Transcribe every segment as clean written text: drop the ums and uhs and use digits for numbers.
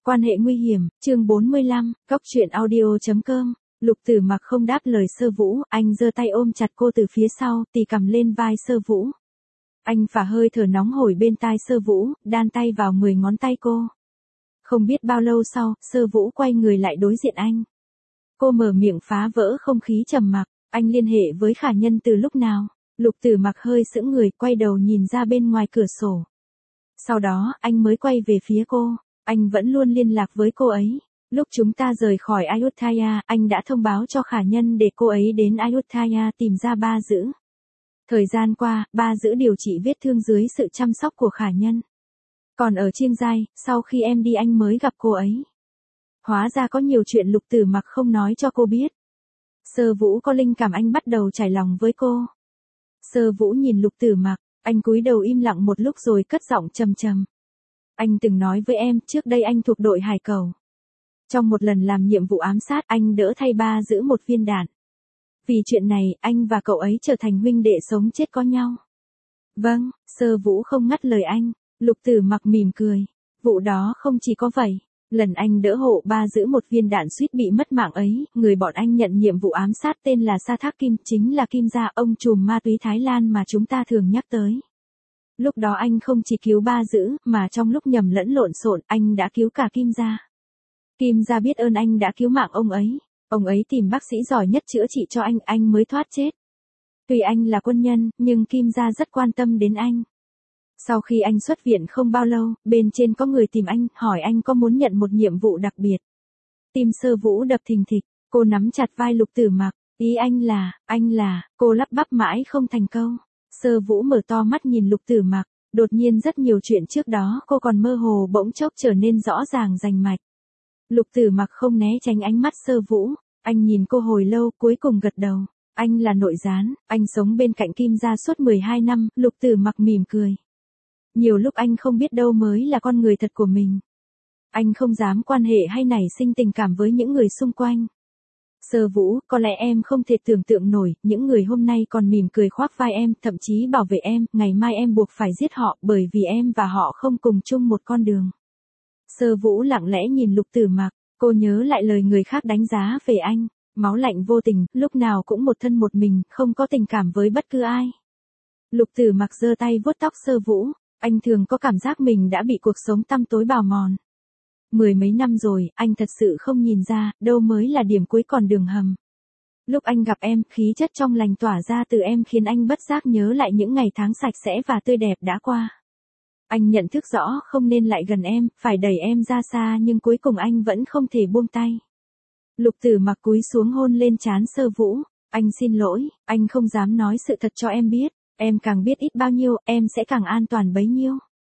Quan hệ nguy hiểm, chương 45, Cóc truyện audio.com. Lục Tử Mặc không đáp lời Sơ Vũ, anh giơ tay ôm chặt cô từ phía sau, tì cầm lên vai Sơ Vũ. Anh phả hơi thở nóng hổi bên tai Sơ Vũ, đan tay vào 10 ngón tay cô. Không biết bao lâu sau, Sơ Vũ quay người lại đối diện anh. Cô mở miệng phá vỡ không khí trầm mặc, anh liên hệ với Khả Nhân từ lúc nào? Lục Tử Mặc hơi sững người, quay đầu nhìn ra bên ngoài cửa sổ. Sau đó, anh mới quay về phía cô. Anh vẫn luôn liên lạc với cô ấy. Lúc chúng ta rời khỏi Ayutthaya, anh đã thông báo cho Khả Nhân để cô ấy đến Ayutthaya tìm ra Ba Dữ. Thời gian qua, Ba Dữ điều trị vết thương dưới sự chăm sóc của Khả Nhân. Còn ở Chiêng Giai, sau khi em đi anh mới gặp cô ấy. Hóa ra có nhiều chuyện Lục Tử Mặc không nói cho cô biết. Sơ Vũ có linh cảm anh bắt đầu trải lòng với cô. Sơ Vũ nhìn Lục Tử Mặc, anh cúi đầu im lặng một lúc rồi cất giọng trầm trầm. Anh từng nói với em, trước đây anh thuộc đội Hải Cẩu. Trong một lần làm nhiệm vụ ám sát, anh đỡ thay Ba Dữ một viên đạn. Vì chuyện này, anh và cậu ấy trở thành huynh đệ sống chết có nhau. Vâng, Sơ Vũ không ngắt lời anh. Lục Tử Mặc mỉm cười. Vụ đó không chỉ có vậy. Lần anh đỡ hộ Ba Dữ một viên đạn suýt bị mất mạng ấy, người bọn anh nhận nhiệm vụ ám sát tên là Sa Thác Kim, chính là Kim Gia, ông trùm ma túy Thái Lan mà chúng ta thường nhắc tới. Lúc đó anh không chỉ cứu Ba Dữ, mà trong lúc nhầm lẫn lộn xộn, anh đã cứu cả Kim Gia. Kim Gia biết ơn anh đã cứu mạng ông ấy. Ông ấy tìm bác sĩ giỏi nhất chữa trị cho anh mới thoát chết. Tuy anh là quân nhân, nhưng Kim Gia rất quan tâm đến anh. Sau khi anh xuất viện không bao lâu, bên trên có người tìm anh, hỏi anh có muốn nhận một nhiệm vụ đặc biệt. Tim Sơ Vũ đập thình thịch, cô nắm chặt vai Lục Tử Mặc, ý anh là, cô lắp bắp mãi không thành câu. Sơ Vũ mở to mắt nhìn Lục Tử Mặc, đột nhiên rất nhiều chuyện trước đó cô còn mơ hồ bỗng chốc trở nên rõ ràng rành mạch. Lục Tử Mặc không né tránh ánh mắt Sơ Vũ, anh nhìn cô hồi lâu cuối cùng gật đầu. Anh là nội gián, anh sống bên cạnh Kim Gia suốt 12 năm, Lục Tử Mặc mỉm cười. Nhiều lúc anh không biết đâu mới là con người thật của mình. Anh không dám quan hệ hay nảy sinh tình cảm với những người xung quanh. Sơ Vũ, có lẽ em không thể tưởng tượng nổi, những người hôm nay còn mỉm cười khoác vai em, thậm chí bảo vệ em, ngày mai em buộc phải giết họ bởi vì em và họ không cùng chung một con đường. Sơ Vũ lặng lẽ nhìn Lục Tử Mặc, cô nhớ lại lời người khác đánh giá về anh, máu lạnh vô tình, lúc nào cũng một thân một mình, không có tình cảm với bất cứ ai. Lục Tử Mặc giơ tay vuốt tóc Sơ Vũ, anh thường có cảm giác mình đã bị cuộc sống tăm tối bào mòn. 10 mấy năm rồi, anh thật sự không nhìn ra, đâu mới là điểm cuối con đường hầm. Lúc anh gặp em, khí chất trong lành tỏa ra từ em khiến anh bất giác nhớ lại những ngày tháng sạch sẽ và tươi đẹp đã qua. Anh nhận thức rõ không nên lại gần em, phải đẩy em ra xa nhưng cuối cùng anh vẫn không thể buông tay. Lục Tử Mặc cúi xuống hôn lên trán Sơ Vũ, anh xin lỗi, anh không dám nói sự thật cho em biết, em càng biết ít bao nhiêu, em sẽ càng an toàn bấy nhiêu.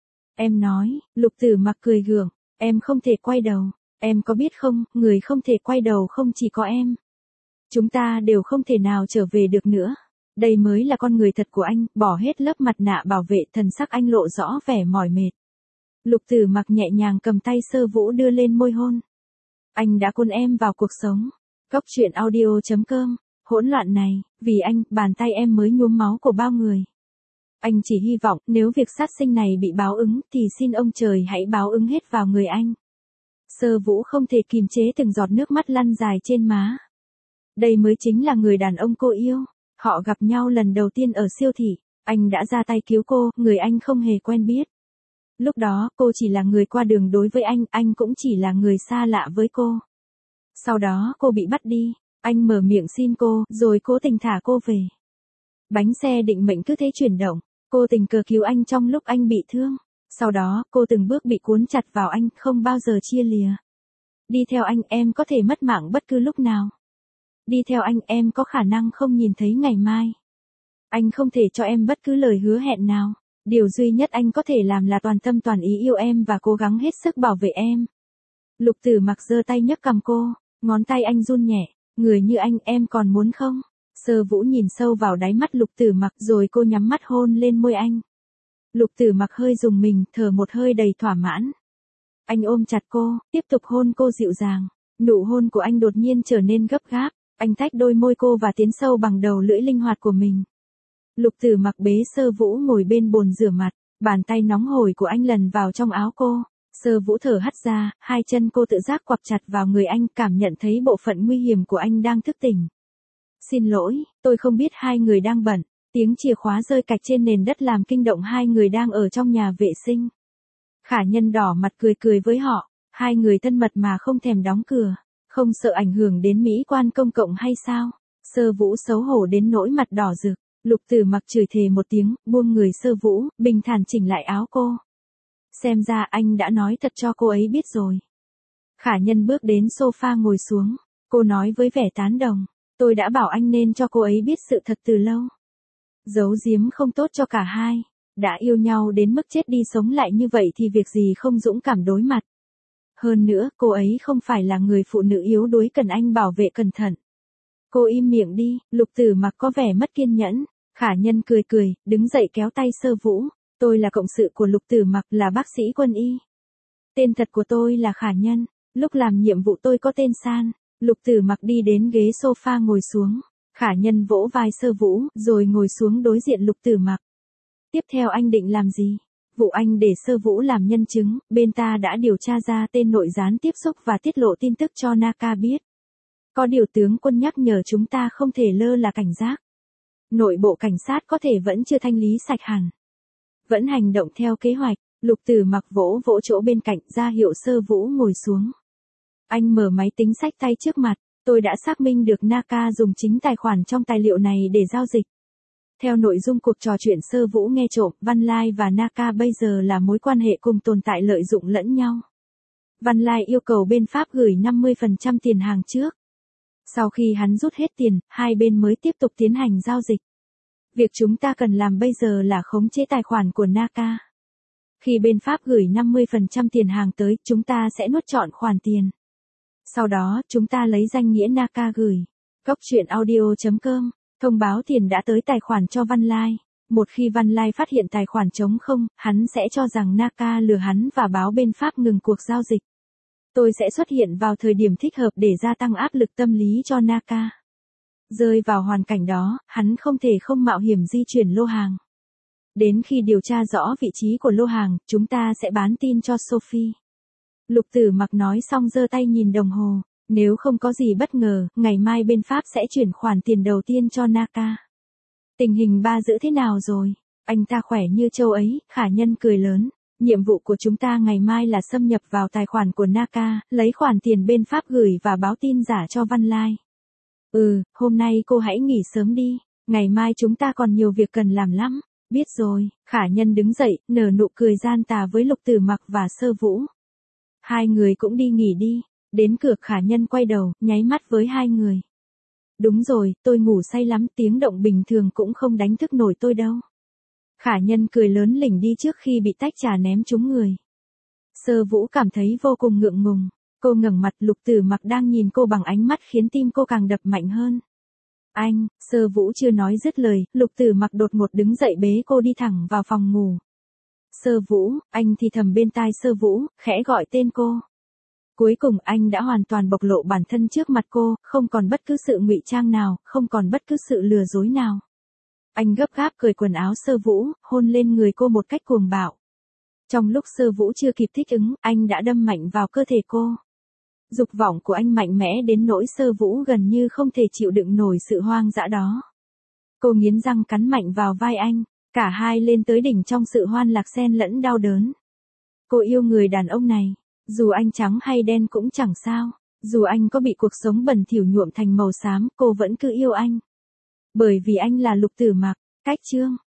Em nói, Lục Tử Mặc cười gượng, em không thể quay đầu, em có biết không, người không thể quay đầu không chỉ có em. Chúng ta đều không thể nào trở về được nữa. Đây mới là con người thật của anh, bỏ hết lớp mặt nạ bảo vệ, thần sắc anh lộ rõ vẻ mỏi mệt. Lục Tử Mặc nhẹ nhàng cầm tay Sơ Vũ đưa lên môi hôn. Anh đã cuốn em vào cuộc sống. Cóc truyện audio.com. Hỗn loạn này, vì anh, bàn tay em mới nhuốm máu của bao người. Anh chỉ hy vọng, nếu việc sát sinh này bị báo ứng, thì xin ông trời hãy báo ứng hết vào người anh. Sơ Vũ không thể kìm chế từng giọt nước mắt lăn dài trên má. Đây mới chính là người đàn ông cô yêu. Họ gặp nhau lần đầu tiên ở siêu thị, anh đã ra tay cứu cô, người anh không hề quen biết. Lúc đó, cô chỉ là người qua đường đối với anh cũng chỉ là người xa lạ với cô. Sau đó cô bị bắt đi, anh mở miệng xin cô, rồi cố tình thả cô về. Bánh xe định mệnh cứ thế chuyển động, cô tình cờ cứu anh trong lúc anh bị thương. Sau đó, cô từng bước bị cuốn chặt vào anh, không bao giờ chia lìa. Đi theo anh, em có thể mất mạng bất cứ lúc nào. Đi theo anh, em có khả năng không nhìn thấy ngày mai. Anh không thể cho em bất cứ lời hứa hẹn nào. Điều duy nhất anh có thể làm là toàn tâm toàn ý yêu em và cố gắng hết sức bảo vệ em. Lục Tử Mặc giơ tay nhấc cằm cô, ngón tay anh run nhẹ. Người như anh, em còn muốn không? Sơ Vũ nhìn sâu vào đáy mắt Lục Tử Mặc rồi cô nhắm mắt hôn lên môi anh. Lục Tử Mặc hơi rùng mình, thở một hơi đầy thỏa mãn. Anh ôm chặt cô, tiếp tục hôn cô dịu dàng. Nụ hôn của anh đột nhiên trở nên gấp gáp. Anh tách đôi môi cô và tiến sâu bằng đầu lưỡi linh hoạt của mình. Lục Tử Mặc bế Sơ Vũ ngồi bên bồn rửa mặt, bàn tay nóng hổi của anh lần vào trong áo cô. Sơ Vũ thở hắt ra, hai chân cô tự giác quặp chặt vào người anh, cảm nhận thấy bộ phận nguy hiểm của anh đang thức tỉnh. Xin lỗi, tôi không biết hai người đang bận. Tiếng chìa khóa rơi cạch trên nền đất làm kinh động hai người đang ở trong nhà vệ sinh. Khả Nhân đỏ mặt cười cười với họ, hai người thân mật mà không thèm đóng cửa, không sợ ảnh hưởng đến mỹ quan công cộng hay sao? Sơ Vũ xấu hổ đến nỗi mặt đỏ rực, Lục Tử Mặc chửi thề một tiếng, buông người Sơ Vũ, bình thản chỉnh lại áo cô. Xem ra anh đã nói thật cho cô ấy biết rồi. Khả Nhân bước đến sofa ngồi xuống, cô nói với vẻ tán đồng, tôi đã bảo anh nên cho cô ấy biết sự thật từ lâu. Giấu giếm không tốt cho cả hai, đã yêu nhau đến mức chết đi sống lại như vậy thì việc gì không dũng cảm đối mặt. Hơn nữa, cô ấy không phải là người phụ nữ yếu đuối cần anh bảo vệ cẩn thận. Cô im miệng đi, Lục Tử Mặc có vẻ mất kiên nhẫn. Khả Nhân cười cười, đứng dậy kéo tay Sơ Vũ. Tôi là cộng sự của Lục Tử Mặc, là bác sĩ quân y. Tên thật của tôi là Khả Nhân, lúc làm nhiệm vụ tôi có tên San. Lục Tử Mặc đi đến ghế sofa ngồi xuống. Khả Nhân vỗ vai Sơ Vũ, rồi ngồi xuống đối diện Lục Tử Mặc. Tiếp theo anh định làm gì? Vụ anh để Sơ Vũ làm nhân chứng, bên ta đã điều tra ra tên nội gián tiếp xúc và tiết lộ tin tức cho Naka biết. Có điều tướng quân nhắc nhở chúng ta không thể lơ là cảnh giác. Nội bộ cảnh sát có thể vẫn chưa thanh lý sạch hẳn. Vẫn hành động theo kế hoạch, Lục Tử Mặc vỗ vỗ chỗ bên cạnh ra hiệu Sơ Vũ ngồi xuống. Anh mở máy tính xách tay trước mặt, tôi đã xác minh được Naka dùng chính tài khoản trong tài liệu này để giao dịch. Theo nội dung cuộc trò chuyện Sơ Vũ nghe trộm, Văn Lai và Naka bây giờ là mối quan hệ cùng tồn tại lợi dụng lẫn nhau. Văn Lai yêu cầu bên Pháp gửi 50% tiền hàng trước. Sau khi hắn rút hết tiền, hai bên mới tiếp tục tiến hành giao dịch. Việc chúng ta cần làm bây giờ là khống chế tài khoản của Naka. Khi bên Pháp gửi 50% tiền hàng tới, chúng ta sẽ nuốt trọn khoản tiền. Sau đó, chúng ta lấy danh nghĩa Naka gửi. Cốc truyện audio.com, thông báo tiền đã tới tài khoản cho Văn Lai. Một khi Văn Lai phát hiện tài khoản trống không, hắn sẽ cho rằng Naka lừa hắn và báo bên Pháp ngừng cuộc giao dịch. Tôi sẽ xuất hiện vào thời điểm thích hợp để gia tăng áp lực tâm lý cho Naka. Rơi vào hoàn cảnh đó, hắn không thể không mạo hiểm di chuyển lô hàng. Đến khi điều tra rõ vị trí của lô hàng, chúng ta sẽ bán tin cho Sophie. Lục Tử Mặc nói xong giơ tay nhìn đồng hồ. Nếu không có gì bất ngờ, ngày mai bên Pháp sẽ chuyển khoản tiền đầu tiên cho Naka. Tình hình ba giữ thế nào rồi? Anh ta khỏe như châu ấy, Khả Nhân cười lớn. Nhiệm vụ của chúng ta ngày mai là xâm nhập vào tài khoản của Naka, lấy khoản tiền bên Pháp gửi và báo tin giả cho Văn Lai. Hôm nay cô hãy nghỉ sớm đi, ngày mai chúng ta còn nhiều việc cần làm lắm. Biết rồi, Khả Nhân đứng dậy, nở nụ cười gian tà với Lục Tử Mặc và Sơ Vũ. Hai người cũng đi nghỉ đi. Đến cửa Khả Nhân quay đầu, nháy mắt với hai người. Đúng rồi, tôi ngủ say lắm, tiếng động bình thường cũng không đánh thức nổi tôi đâu. Khả Nhân cười lớn lỉnh đi trước khi bị tách trà ném trúng người. Sơ Vũ cảm thấy vô cùng ngượng ngùng. Cô ngẩng mặt, Lục Tử Mặc đang nhìn cô bằng ánh mắt khiến tim cô càng đập mạnh hơn. Anh, Sơ Vũ chưa nói dứt lời, Lục Tử Mặc đột ngột đứng dậy bế cô đi thẳng vào phòng ngủ. Sơ Vũ, anh thì thầm bên tai Sơ Vũ, khẽ gọi tên cô. Cuối cùng anh đã hoàn toàn bộc lộ bản thân trước mặt cô, không còn bất cứ sự ngụy trang nào, không còn bất cứ sự lừa dối nào. Anh gấp gáp cởi quần áo Sơ Vũ, hôn lên người cô một cách cuồng bạo. Trong lúc Sơ Vũ chưa kịp thích ứng, anh đã đâm mạnh vào cơ thể cô. Dục vọng của anh mạnh mẽ đến nỗi Sơ Vũ gần như không thể chịu đựng nổi sự hoang dã đó. Cô nghiến răng cắn mạnh vào vai anh, cả hai lên tới đỉnh trong sự hoan lạc xen lẫn đau đớn. Cô yêu người đàn ông này. Dù anh trắng hay đen cũng chẳng sao, dù anh có bị cuộc sống bẩn thỉu nhuộm thành màu xám, cô vẫn cứ yêu anh. Bởi vì anh là Lục Tử Mặc. Cách chương